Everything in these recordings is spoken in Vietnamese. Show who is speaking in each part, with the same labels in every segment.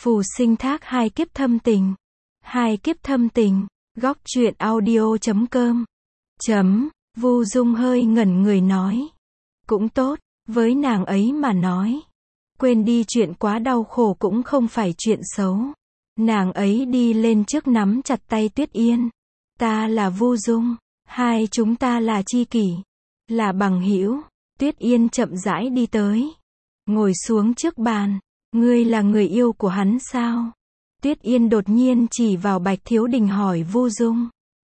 Speaker 1: Phù sinh thác hai kiếp thâm tình. Hai kiếp thâm tình. Góc truyện audio.com. Vu Dung hơi ngẩn người nói. Cũng tốt, với nàng ấy mà nói. Quên đi chuyện quá đau khổ cũng không phải chuyện xấu. Nàng ấy đi lên trước nắm chặt tay Tuyết Yên. Ta là Vu Dung, hai chúng ta là tri kỷ, là bằng hữu. Tuyết Yên chậm rãi đi tới, ngồi xuống trước bàn. Ngươi là người yêu của hắn sao? Tuyết Yên đột nhiên chỉ vào Bạch Thiếu Đình hỏi Vu Dung.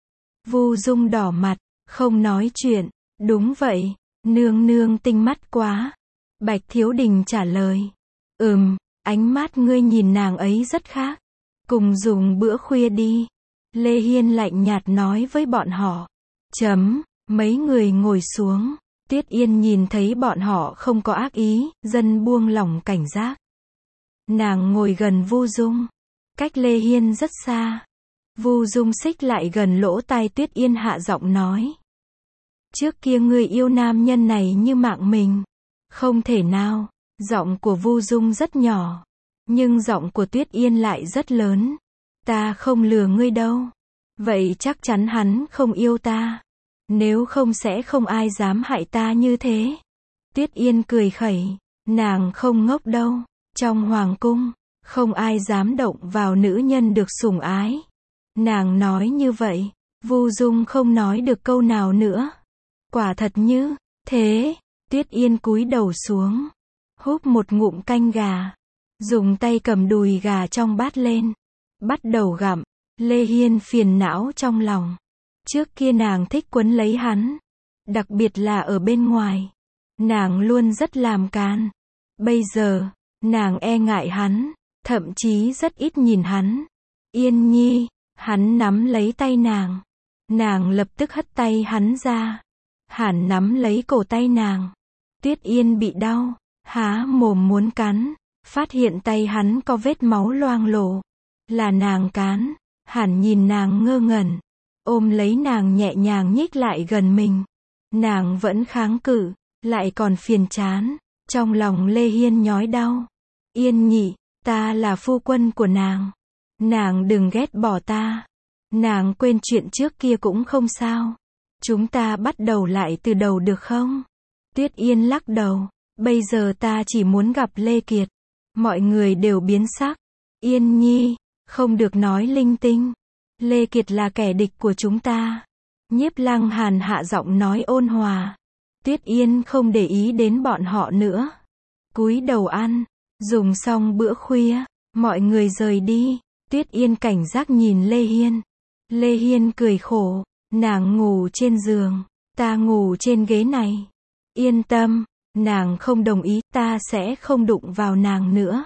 Speaker 1: Vu Dung đỏ mặt, không nói chuyện. Đúng vậy, nương nương tinh mắt quá. Bạch Thiếu Đình trả lời. Ánh mắt ngươi nhìn nàng ấy rất khác. Cùng dùng bữa khuya đi. Lê Hiên lạnh nhạt nói với bọn họ. Mấy người ngồi xuống. Tuyết Yên nhìn thấy bọn họ không có ác ý, dần buông lỏng cảnh giác. Nàng ngồi gần Vu Dung, cách Lê Hiên rất xa. Vu Dung xích lại gần lỗ tai Tuyết Yên hạ giọng nói. Trước kia ngươi yêu nam nhân này như mạng mình. Không thể nào. Giọng của Vu Dung rất nhỏ, nhưng giọng của Tuyết Yên lại rất lớn. Ta không lừa ngươi đâu. Vậy chắc chắn hắn không yêu ta. Nếu không sẽ không ai dám hại ta như thế. Tuyết Yên cười khẩy. Nàng không ngốc đâu. Trong hoàng cung, không ai dám động vào nữ nhân được sủng ái. Nàng nói như vậy, Vu Dung không nói được câu nào nữa. Quả thật như thế. Tuyết Yên cúi đầu xuống, húp một ngụm canh gà, dùng tay cầm đùi gà trong bát lên, bắt đầu gặm. Lê Hiên phiền não trong lòng. Trước kia nàng thích quấn lấy hắn, đặc biệt là ở bên ngoài. Nàng luôn rất làm càn. Bây giờ, nàng e ngại hắn, thậm chí rất ít nhìn hắn. Yên Nhi, hắn nắm lấy tay nàng. Nàng lập tức hất tay hắn ra. Hắn nắm lấy cổ tay nàng. Tuyết Yên bị đau, há mồm muốn cắn, phát hiện tay hắn có vết máu loang lổ. Là nàng cắn. Hắn nhìn nàng ngơ ngẩn, ôm lấy nàng nhẹ nhàng nhích lại gần mình. Nàng vẫn kháng cự, lại còn phiền chán. Trong lòng Lê Hiên nhói đau. Yên Nhị, ta là phu quân của nàng. Nàng đừng ghét bỏ ta. Nàng quên chuyện trước kia cũng không sao. Chúng ta bắt đầu lại từ đầu được không? Tuyết Yên lắc đầu. Bây giờ ta chỉ muốn gặp Lê Kiệt. Mọi người đều biến sắc. Yên Nhi, không được nói linh tinh. Lê Kiệt là kẻ địch của chúng ta. Nhiếp Lăng Hàn hạ giọng nói ôn hòa. Tuyết Yên không để ý đến bọn họ nữa. Cúi đầu ăn. Dùng xong bữa khuya, mọi người rời đi. Tuyết Yên cảnh giác nhìn Lê Hiên. Lê Hiên cười khổ. Nàng ngủ trên giường, ta ngủ trên ghế này. Yên tâm, nàng không đồng ý, ta sẽ không đụng vào nàng nữa.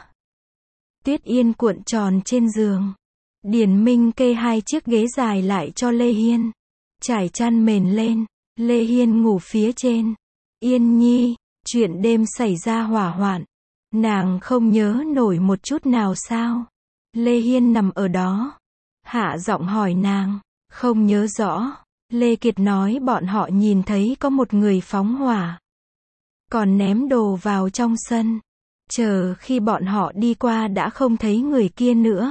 Speaker 1: Tuyết Yên cuộn tròn trên giường. Điển Minh kê hai chiếc ghế dài lại cho Lê Hiên. Trải chăn mền lên, Lê Hiên ngủ phía trên. Yên Nhi, chuyện đêm xảy ra hỏa hoạn. Nàng không nhớ nổi một chút nào sao? Lê Hiên nằm ở đó. Hạ giọng hỏi nàng. Không nhớ rõ. Lê Kiệt nói bọn họ nhìn thấy có một người phóng hỏa. Còn ném đồ vào trong sân. Chờ khi bọn họ đi qua đã không thấy người kia nữa.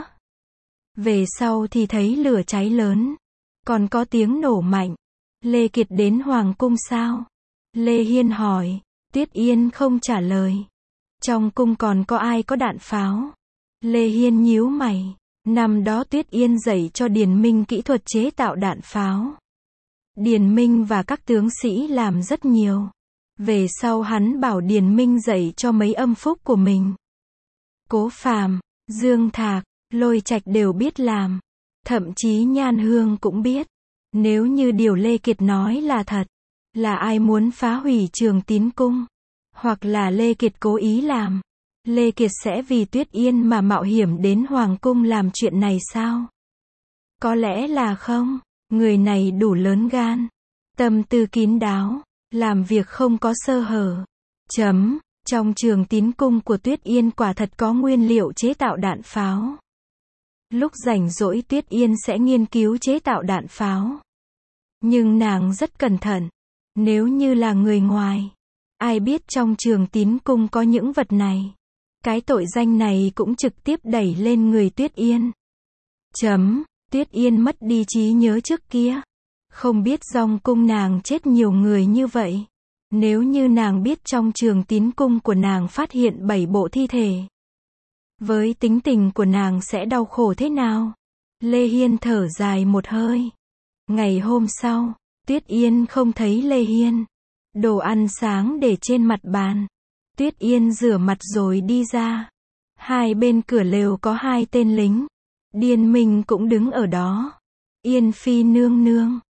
Speaker 1: Về sau thì thấy lửa cháy lớn. Còn có tiếng nổ mạnh. Lê Kiệt đến hoàng cung sao? Lê Hiên hỏi. Tuyết Yên không trả lời. Trong cung còn có ai có đạn pháo? Lê Hiên nhíu mày. Năm đó Tuyết Yên dạy cho Điền Minh kỹ thuật chế tạo đạn pháo. Điền Minh và các tướng sĩ làm rất nhiều. Về sau hắn bảo Điền Minh dạy cho mấy âm phúc của mình. Cố Phàm, Dương Thạc, Lôi Trạch đều biết làm. Thậm chí Nhan Hương cũng biết. Nếu như điều Lê Kiệt nói là thật, là ai muốn phá hủy Trường Tín Cung, hoặc là Lê Kiệt cố ý làm, Lê Kiệt sẽ vì Tuyết Yên mà mạo hiểm đến hoàng cung làm chuyện này sao? Có lẽ là không. Người này đủ lớn gan, tâm tư kín đáo, làm việc không có sơ hở. Trong Trường Tín Cung của Tuyết Yên quả thật có nguyên liệu chế tạo đạn pháo. Lúc rảnh rỗi Tuyết Yên sẽ nghiên cứu chế tạo đạn pháo. Nhưng nàng rất cẩn thận. Nếu như là người ngoài, ai biết trong Trường Tín Cung có những vật này. Cái tội danh này cũng trực tiếp đẩy lên người Tuyết Yên. Tuyết Yên mất đi trí nhớ trước kia. Không biết trong cung nàng chết nhiều người như vậy. Nếu như nàng biết trong trường tín cung của nàng phát hiện 7 bộ thi thể. Với tính tình của nàng sẽ đau khổ thế nào? Lê Hiên thở dài một hơi. Ngày hôm sau, Tuyết Yên không thấy Lê Hiên. Đồ ăn sáng để trên mặt bàn. Tuyết Yên rửa mặt rồi đi ra. Hai bên cửa lều có 2 tên lính. Điền Minh cũng đứng ở đó. Yên Phi nương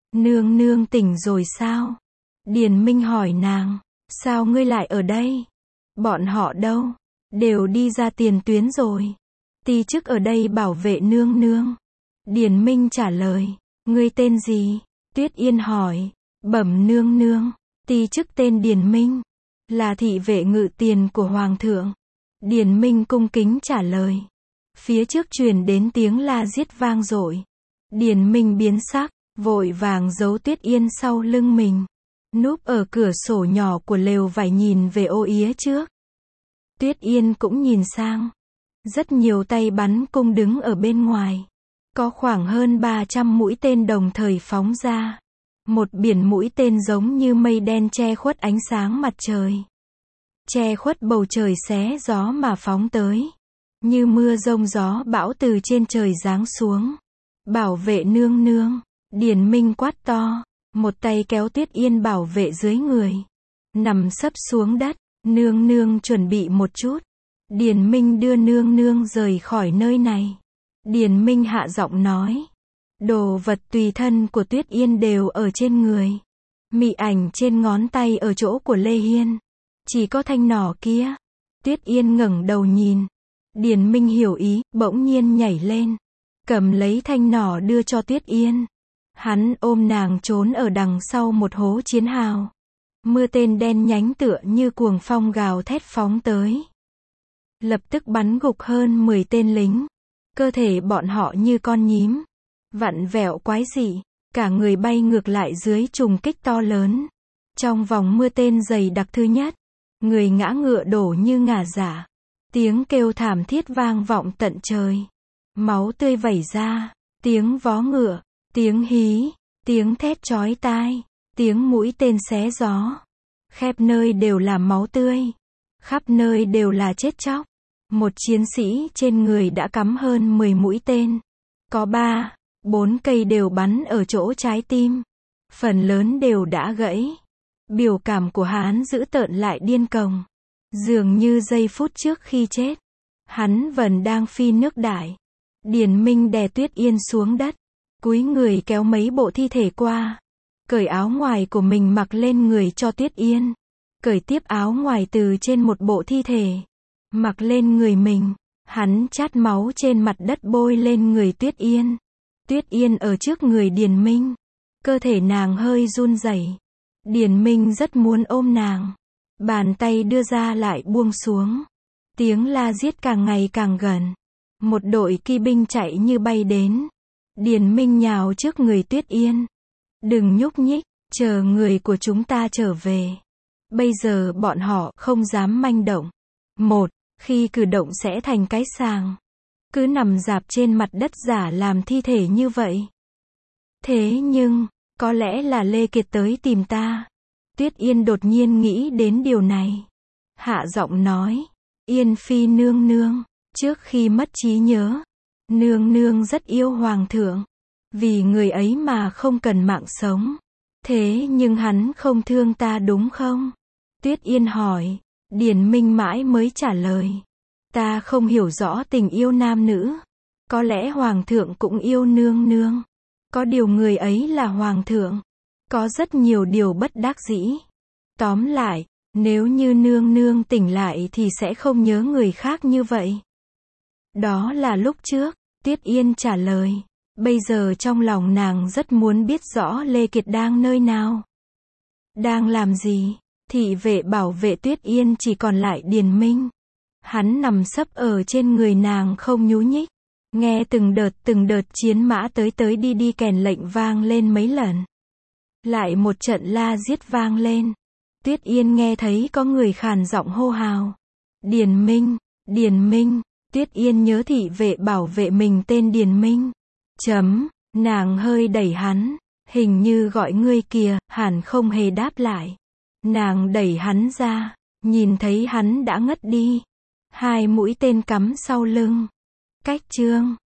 Speaker 1: nương tỉnh rồi sao? Điền Minh hỏi nàng, sao ngươi lại ở đây? Bọn họ đâu? Đều đi ra tiền tuyến rồi. Ti chức ở đây bảo vệ nương nương. Điền Minh trả lời, ngươi tên gì? Tuyết Yên hỏi, bẩm nương nương, ti chức tên Điền Minh, là thị vệ ngự tiền của Hoàng thượng. Điền Minh cung kính trả lời. Phía trước truyền đến tiếng la giết vang dội. Điền Minh biến sắc, vội vàng giấu Tuyết Yên sau lưng mình. Núp ở cửa sổ nhỏ của lều vải nhìn về ô yế trước. Tuyết Yên cũng nhìn sang. Rất nhiều tay bắn cung đứng ở bên ngoài. Có khoảng hơn 300 mũi tên đồng thời phóng ra. Một biển mũi tên giống như mây đen che khuất ánh sáng mặt trời. Che khuất bầu trời xé gió mà phóng tới. Như mưa giông gió bão từ trên trời giáng xuống. Bảo vệ nương nương. Điền Minh quát to. Một tay kéo Tuyết Yên bảo vệ dưới người. Nằm sấp xuống đất. Nương nương chuẩn bị một chút. Điền Minh đưa nương nương rời khỏi nơi này. Điền Minh hạ giọng nói. Đồ vật tùy thân của Tuyết Yên đều ở trên người. Mị ảnh trên ngón tay ở chỗ của Lê Hiên. Chỉ có thanh nỏ kia. Tuyết Yên ngẩng đầu nhìn. Điền Minh hiểu ý, bỗng nhiên nhảy lên. Cầm lấy thanh nỏ đưa cho Tuyết Yên. Hắn ôm nàng trốn ở đằng sau một hố chiến hào. Mưa tên đen nhánh tựa như cuồng phong gào thét phóng tới. Lập tức bắn gục hơn 10 tên lính. Cơ thể bọn họ như con nhím. Vặn vẹo quái dị. Cả người bay ngược lại dưới trùng kích to lớn. Trong vòng mưa tên dày đặc thứ nhất. Người ngã ngựa đổ như ngả giả. Tiếng kêu thảm thiết vang vọng tận trời. Máu tươi vẩy ra. Tiếng vó ngựa. Tiếng hí. Tiếng thét chói tai. Tiếng mũi tên xé gió. Khắp nơi đều là máu tươi. Khắp nơi đều là chết chóc. Một chiến sĩ trên người đã cắm hơn 10 mũi tên. Có 3, 4 cây đều bắn ở chỗ trái tim. Phần lớn đều đã gãy. Biểu cảm của hắn dữ tợn lại điên cuồng. Dường như giây phút trước khi chết. Hắn vẫn đang phi nước đại. Điền Minh đè Tuyết Yên xuống đất. Cúi người kéo mấy bộ thi thể qua. Cởi áo ngoài của mình mặc lên người cho Tuyết Yên. Cởi tiếp áo ngoài từ trên một bộ thi thể. Mặc lên người mình. Hắn chát máu trên mặt đất bôi lên người Tuyết Yên. Tuyết Yên ở trước người Điền Minh. Cơ thể nàng hơi run rẩy. Điền Minh rất muốn ôm nàng. Bàn tay đưa ra lại buông xuống. Tiếng la giết càng ngày càng gần. Một đội kỵ binh chạy như bay đến. Điền Minh nhào trước người Tuyết Yên. Đừng nhúc nhích, chờ người của chúng ta trở về. Bây giờ bọn họ không dám manh động. Khi cử động sẽ thành cái sàng. Cứ nằm rạp trên mặt đất giả làm thi thể như vậy. Thế nhưng, có lẽ là Lê Kiệt tới tìm ta. Tuyết Yên đột nhiên nghĩ đến điều này. Hạ giọng nói, Yên Phi nương nương, trước khi mất trí nhớ, nương nương rất yêu Hoàng thượng. Vì người ấy mà không cần mạng sống. Thế nhưng hắn không thương ta đúng không? Tuyết Yên hỏi. Điền Minh mãi mới trả lời. Ta không hiểu rõ tình yêu nam nữ. Có lẽ Hoàng thượng cũng yêu nương nương. Có điều người ấy là Hoàng thượng. Có rất nhiều điều bất đắc dĩ. Tóm lại, nếu như nương nương tỉnh lại thì sẽ không nhớ người khác như vậy. Đó là lúc trước, Tuyết Yên trả lời. Bây giờ trong lòng nàng rất muốn biết rõ Lê Kiệt đang nơi nào. Đang làm gì? Thị vệ bảo vệ Tuyết Yên chỉ còn lại Điền Minh. Hắn nằm sấp ở trên người nàng không nhúc nhích. Nghe từng đợt chiến mã tới đi kèn lệnh vang lên mấy lần. Lại một trận la giết vang lên. Tuyết Yên nghe thấy có người khàn giọng hô hào. Điền Minh, Điền Minh. Tuyết Yên nhớ thị vệ bảo vệ mình tên Điền Minh. Nàng hơi đẩy hắn. Hình như gọi ngươi kìa, Hàn không hề đáp lại. Nàng đẩy hắn ra, nhìn thấy hắn đã ngất đi. 2 mũi tên cắm sau lưng. Cách chương